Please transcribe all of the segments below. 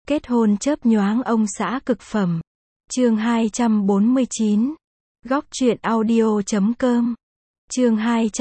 Kết hôn chớp nhoáng ông xã cực phẩm. Chương 249. Góc truyện audio.com. Chương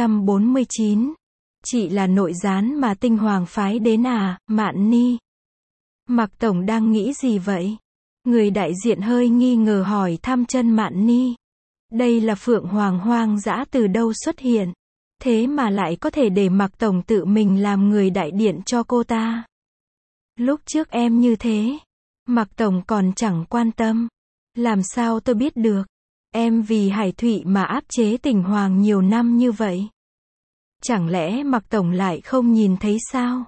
249. Chị là nội gián mà Tinh Hoàng phái đến à, Mạn Ni? Mạc Tổng đang nghĩ gì vậy? Người đại diện hơi nghi ngờ hỏi thăm chân Mạn Ni. Đây là Phượng Hoàng hoang dã từ đâu xuất hiện? Thế mà lại có thể để Mạc Tổng tự mình làm người đại diện cho cô ta. Lúc trước em như thế, Mạc Tổng còn chẳng quan tâm. Làm sao tôi biết được? Em vì Hải Thụy mà áp chế Tỉnh Hoàng nhiều năm như vậy. Chẳng lẽ Mạc Tổng lại không nhìn thấy sao?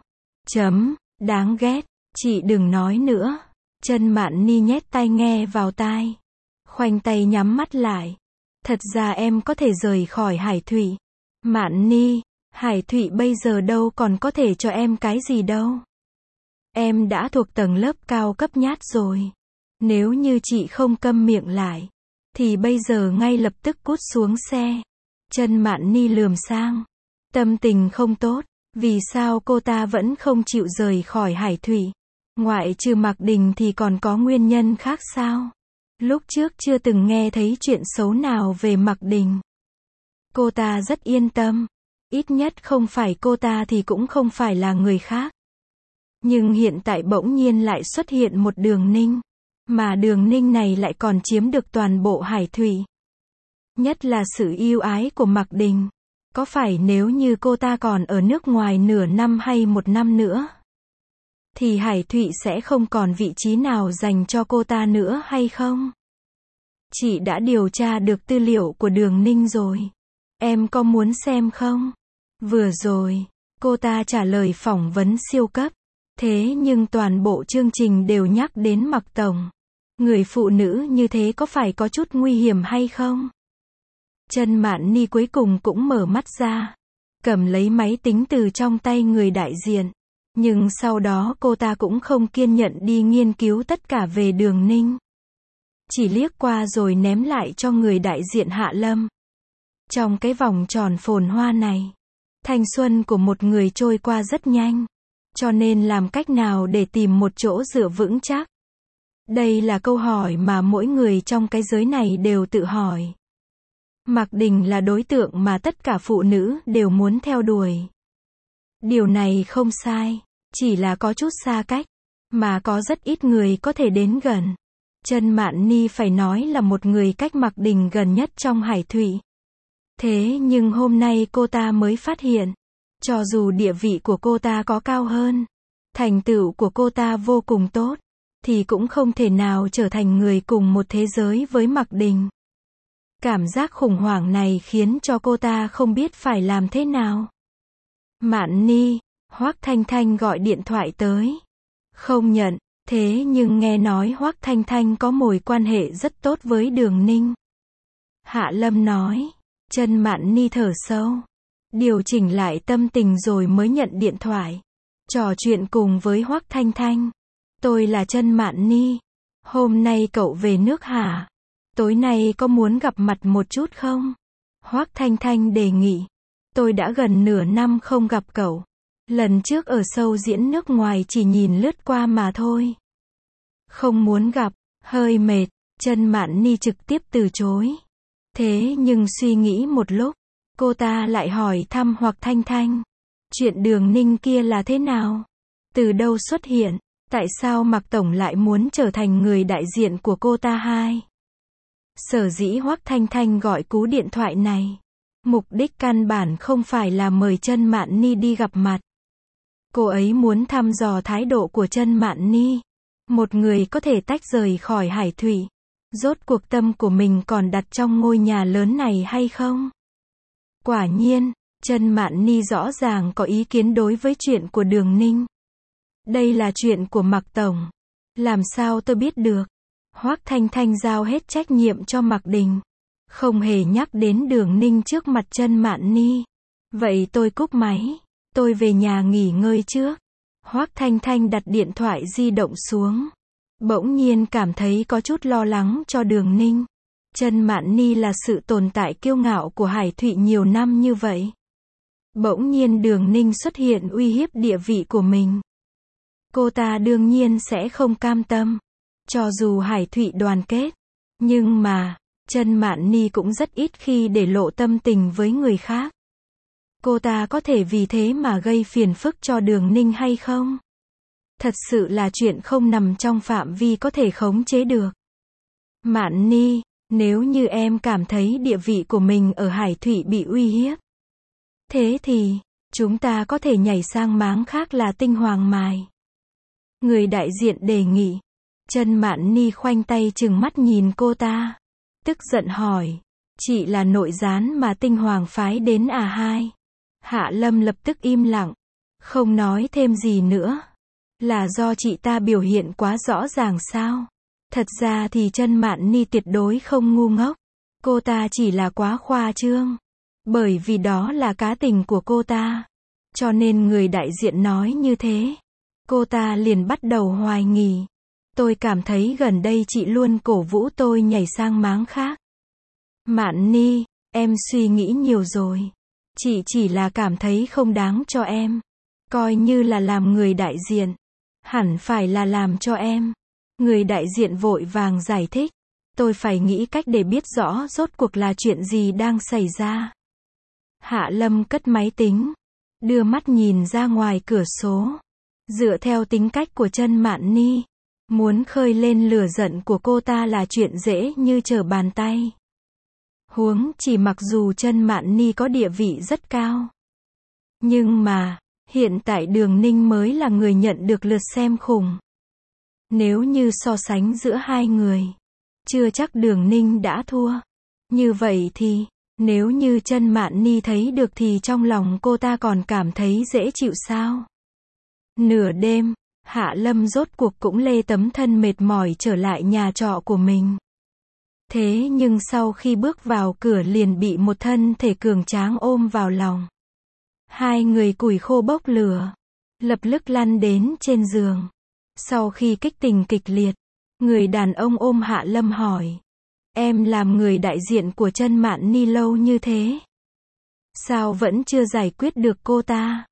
Đáng ghét, chị đừng nói nữa. Chân Mạn Ni nhét tai nghe vào tai. Khoanh tay nhắm mắt lại. Thật ra em có thể rời khỏi Hải Thụy. Mạn Ni, Hải Thụy bây giờ đâu còn có thể cho em cái gì đâu. Em đã thuộc tầng lớp cao cấp nhát rồi. Nếu như chị không câm miệng lại, thì bây giờ ngay lập tức cút xuống xe. Chân Mạn Ni lườm sang. Tâm tình không tốt. Vì sao cô ta vẫn không chịu rời khỏi Hải Thụy? Ngoại trừ Mạc Đình thì còn có nguyên nhân khác sao? Lúc trước chưa từng nghe thấy chuyện xấu nào về Mạc Đình. Cô ta rất yên tâm. Ít nhất không phải cô ta thì cũng không phải là người khác. Nhưng hiện tại bỗng nhiên lại xuất hiện một Đường Ninh. Mà Đường Ninh này lại còn chiếm được toàn bộ Hải Thụy. Nhất là sự yêu ái của Mạc Đình. Có phải nếu như cô ta còn ở nước ngoài nửa năm hay một năm nữa, thì Hải Thụy sẽ không còn vị trí nào dành cho cô ta nữa hay không? Chị đã điều tra được tư liệu của Đường Ninh rồi. Em có muốn xem không? Vừa rồi, cô ta trả lời phỏng vấn siêu cấp. Thế nhưng toàn bộ chương trình đều nhắc đến Mạc Tổng. Người phụ nữ như thế có phải có chút nguy hiểm hay không? Chân Mạn Ni cuối cùng cũng mở mắt ra. Cầm lấy máy tính từ trong tay người đại diện. Nhưng sau đó cô ta cũng không kiên nhẫn đi nghiên cứu tất cả về Đường Ninh. Chỉ liếc qua rồi ném lại cho người đại diện Hạ Lâm. Trong cái vòng tròn phồn hoa này, thanh xuân của một người trôi qua rất nhanh. Cho nên làm cách nào để tìm một chỗ dựa vững chắc? Đây là câu hỏi mà mỗi người trong cái giới này đều tự hỏi. Mạc Đình là đối tượng mà tất cả phụ nữ đều muốn theo đuổi. Điều này không sai, chỉ là có chút xa cách, mà có rất ít người có thể đến gần. Chân Mạn Ni phải nói là một người cách Mạc Đình gần nhất trong Hải Thụy. Thế nhưng hôm nay cô ta mới phát hiện, cho dù địa vị của cô ta có cao hơn, thành tựu của cô ta vô cùng tốt, thì cũng không thể nào trở thành người cùng một thế giới với Mạc Đình. Cảm giác khủng hoảng này khiến cho cô ta không biết phải làm thế nào. Mạn Ni, Hoắc Thanh Thanh gọi điện thoại tới. Không nhận, thế nhưng nghe nói Hoắc Thanh Thanh có mối quan hệ rất tốt với Đường Ninh. Hạ Lâm nói. Chân Mạn Ni thở sâu. Điều chỉnh lại tâm tình rồi mới nhận điện thoại. Trò chuyện cùng với Hoắc Thanh Thanh. Tôi là Chân Mạn Ni. Hôm nay cậu về nước hả? Tối nay có muốn gặp mặt một chút không? Hoắc Thanh Thanh đề nghị. Tôi đã gần nửa năm không gặp cậu. Lần trước ở show diễn nước ngoài chỉ nhìn lướt qua mà thôi. Không muốn gặp, hơi mệt. Chân Mạn Ni trực tiếp từ chối. Thế nhưng suy nghĩ một lúc, cô ta lại hỏi thăm Hoắc Thanh Thanh. Chuyện Đường Ninh kia là thế nào? Từ đâu xuất hiện? Tại sao Mạc Tổng lại muốn trở thành người đại diện của cô ta hai? Sở dĩ Hoắc Thanh Thanh gọi cú điện thoại này, mục đích căn bản không phải là mời Chân Mạn Ni đi gặp mặt. Cô ấy muốn thăm dò thái độ của Chân Mạn Ni. Một người có thể tách rời khỏi Hải Thụy. Rốt cuộc tâm của mình còn đặt trong ngôi nhà lớn này hay không? Quả nhiên, Chân Mạn Ni rõ ràng có ý kiến đối với chuyện của Đường Ninh. Đây là chuyện của Mạc Tổng. Làm sao tôi biết được? Hoắc Thanh Thanh giao hết trách nhiệm cho Mạc Đình. Không hề nhắc đến Đường Ninh trước mặt Chân Mạn Ni. Vậy tôi cúp máy. Tôi về nhà nghỉ ngơi trước. Hoắc Thanh Thanh đặt điện thoại di động xuống. Bỗng nhiên cảm thấy có chút lo lắng cho Đường Ninh. Chân Mạn Ni là sự tồn tại kiêu ngạo của Hải Thụy nhiều năm như vậy. Bỗng nhiên Đường Ninh xuất hiện uy hiếp địa vị của mình. Cô ta đương nhiên sẽ không cam tâm. Cho dù Hải Thụy đoàn kết. Nhưng mà, Chân Mạn Ni cũng rất ít khi để lộ tâm tình với người khác. Cô ta có thể vì thế mà gây phiền phức cho Đường Ninh hay không? Thật sự là chuyện không nằm trong phạm vi có thể khống chế được. Mạn Ni, nếu như em cảm thấy địa vị của mình ở Hải Thụy bị uy hiếp. Thế thì, chúng ta có thể nhảy sang máng khác là Tinh Hoàng Mài. Người đại diện đề nghị. Chân Mạn Ni khoanh tay trừng mắt nhìn cô ta. Tức giận hỏi. Chị là nội gián mà Tinh Hoàng phái đến à hai? Hạ Lâm lập tức im lặng. Không nói thêm gì nữa. Là do chị ta biểu hiện quá rõ ràng sao? Thật ra thì Chân Mạn Ni tuyệt đối không ngu ngốc. Cô ta chỉ là quá khoa trương. Bởi vì đó là cá tình của cô ta. Cho nên người đại diện nói như thế. Cô ta liền bắt đầu hoài nghi. Tôi cảm thấy gần đây chị luôn cổ vũ tôi nhảy sang máng khác. Mạn Ni, em suy nghĩ nhiều rồi. Chị chỉ là cảm thấy không đáng cho em. Coi như là làm người đại diện. Hẳn phải là làm cho em. Người đại diện vội vàng giải thích. Tôi phải nghĩ cách để biết rõ rốt cuộc là chuyện gì đang xảy ra. Hạ Lâm cất máy tính. Đưa mắt nhìn ra ngoài cửa sổ. Dựa theo tính cách của Chân Mạn Ni. Muốn khơi lên lửa giận của cô ta là chuyện dễ như trở bàn tay. Huống chỉ mặc dù Chân Mạn Ni có địa vị rất cao. Nhưng mà, hiện tại Đường Ninh mới là người nhận được lượt xem khủng. Nếu như so sánh giữa hai người, chưa chắc Đường Ninh đã thua. Như vậy thì, nếu như Chân Mạn Ni thấy được thì trong lòng cô ta còn cảm thấy dễ chịu sao? Nửa đêm, Hạ Lâm rốt cuộc cũng lê tấm thân mệt mỏi trở lại nhà trọ của mình. Thế nhưng sau khi bước vào cửa liền bị một thân thể cường tráng ôm vào lòng. Hai người củi khô bốc lửa, lập tức lăn đến trên giường. Sau khi kích tình kịch liệt, người đàn ông ôm Hạ Lâm hỏi. Em làm người đại diện của Chân Mạn Ni lâu như thế. Sao vẫn chưa giải quyết được cô ta?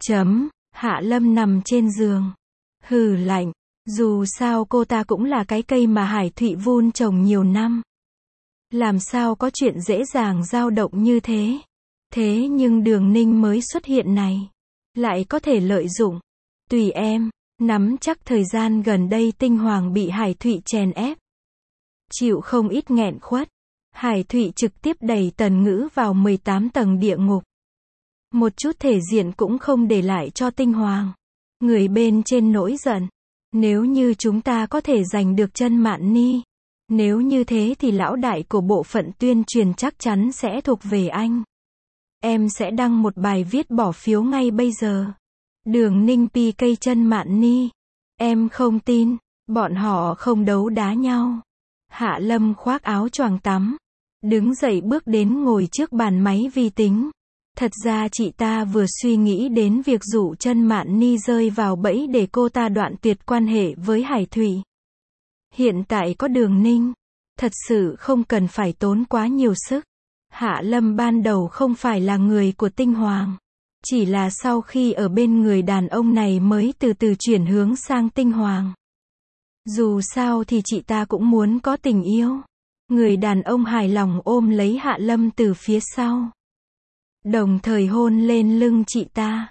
Hạ Lâm nằm trên giường. Hừ lạnh. Dù sao cô ta cũng là cái cây mà Hải Thụy vun trồng nhiều năm. Làm sao có chuyện dễ dàng dao động như thế? Thế nhưng Đường Ninh mới xuất hiện này. Lại có thể lợi dụng. Tùy em. Nắm chắc thời gian gần đây Tinh Hoàng bị Hải Thụy chèn ép. Chịu không ít nghẹn khuất. Hải Thụy trực tiếp đẩy Tần Ngữ vào 18 tầng địa ngục. Một chút thể diện cũng không để lại cho Tinh Hoàng. Người bên trên nổi giận. Nếu như chúng ta có thể giành được Chân Mạn Ni. Nếu như thế thì lão đại của bộ phận tuyên truyền chắc chắn sẽ thuộc về anh. Em sẽ đăng một bài viết bỏ phiếu ngay bây giờ. Đường Ninh PK Chân Mạn Ni. Em không tin. Bọn họ không đấu đá nhau. Hạ Lâm khoác áo choàng tắm. Đứng dậy bước đến ngồi trước bàn máy vi tính. Thật ra chị ta vừa suy nghĩ đến việc dụ Chân Mạn Ni rơi vào bẫy để cô ta đoạn tuyệt quan hệ với Hải Thụy. Hiện tại có Đường Ninh. Thật sự không cần phải tốn quá nhiều sức. Hạ Lâm ban đầu không phải là người của Tinh Hoàng. Chỉ là sau khi ở bên người đàn ông này mới từ từ chuyển hướng sang Tinh Hoàng. Dù sao thì chị ta cũng muốn có tình yêu. Người đàn ông hài lòng ôm lấy Hạ Lâm từ phía sau. Đồng thời hôn lên lưng chị ta.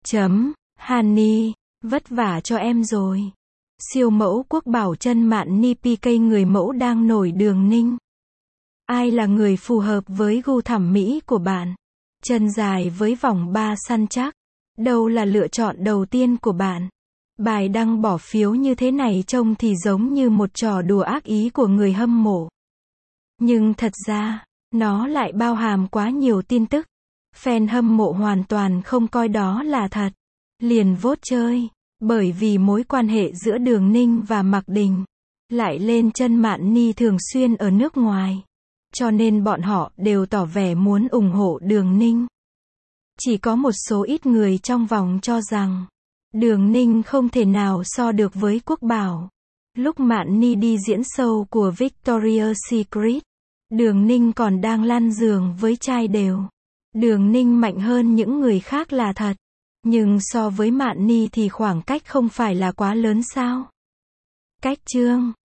Hani, vất vả cho em rồi. Siêu mẫu quốc bảo Chân Mạn Ni PK người mẫu đang nổi Đường Ninh. Ai là người phù hợp với gu thẩm mỹ của bạn? Chân dài với vòng 3 săn chắc. Đâu là lựa chọn đầu tiên của bạn? Bài đăng bỏ phiếu như thế này trông thì giống như một trò đùa ác ý của người hâm mộ. Nhưng thật ra, nó lại bao hàm quá nhiều tin tức. Fan hâm mộ hoàn toàn không coi đó là thật. Liền vote chơi. Bởi vì mối quan hệ giữa Đường Ninh và Mạc Đình. Lại lên Chân Mạn Ni thường xuyên ở nước ngoài. Cho nên bọn họ đều tỏ vẻ muốn ủng hộ Đường Ninh. Chỉ có một số ít người trong vòng cho rằng Đường Ninh không thể nào so được với Quốc Bảo. Lúc Mạn Ni đi diễn show của Victoria's Secret, Đường Ninh còn đang lăn giường với trai đều. Đường Ninh mạnh hơn những người khác là thật. Nhưng so với Mạn Ni thì khoảng cách không phải là quá lớn sao? Cách chương